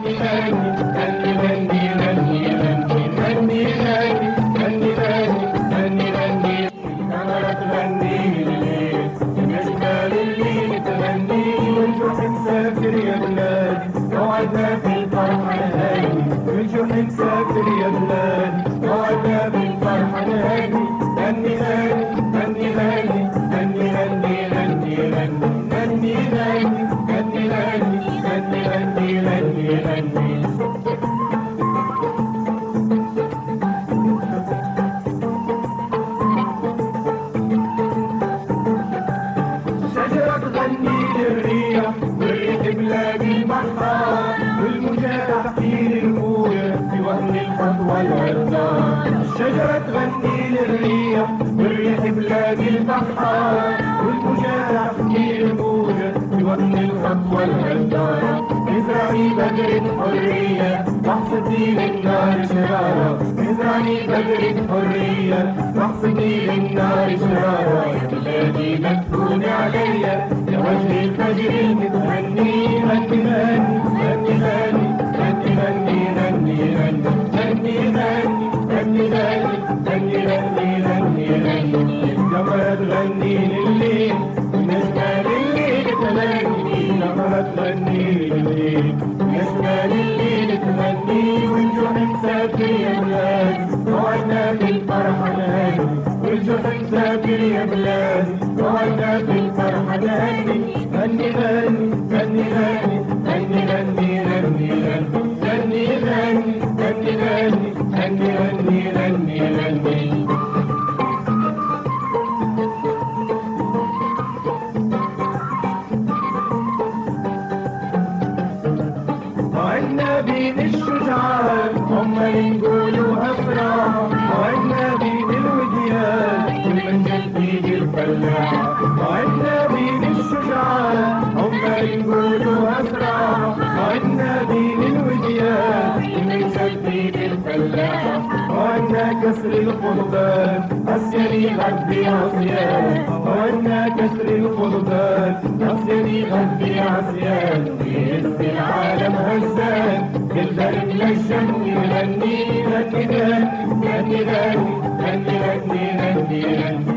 نسافر يا بلادي موعدنا بالفرحة نهاني ونشوف نسافر يا بلادي موعدنا بالفرحة نهاني غني غني غني غني غني غني غني غني غني غني غني غني غني شجرة تغني للريح والريح بلاقي البحار والموجة تحكي للموجة في وهن الخطوة العطار. الشجرة تغني للريح والريح بلاقي البحار والموجة تحكي للموجة في وهن الخطوة العطار. ازرعي بذرة حرية واحصدي للنار شرارة ازرعي بذرة حرية واحصدي للنار شرارة. يا بلادي لا تكوني عليا يا وجه الفجر المتغني غني غني غني غني غني غني غني غني غني غني غني غني غني القمر تغني لليل بالنسبة لليل تغني القمر تغني لليل بالنسبة لليل تغني ونجوح نسافر يا بلادي موعدنا بالفرحة نهاني ونجوح نسافر يا بلادي موعدنا بالفرحة نهاني غني غني غني غني غني غني غني غني غني غني غني غني غني غني وعدنا بين الشجعان هم اللي نقولوا أفراح وعدنا بين الوديان والمنجل فيه الفلاح. وعدنا بين الشجعان هم اللي نقولوا أفراح وعدنا بين الوديان والمنجل فيه الفلاح. وعدنا كسر القربان عسيري غدي عصيان وعدنا كسر القربان عسيري غدي عصيان ويهز العالم هزان البرد للشم يغني غني غني غني غني غني غني غني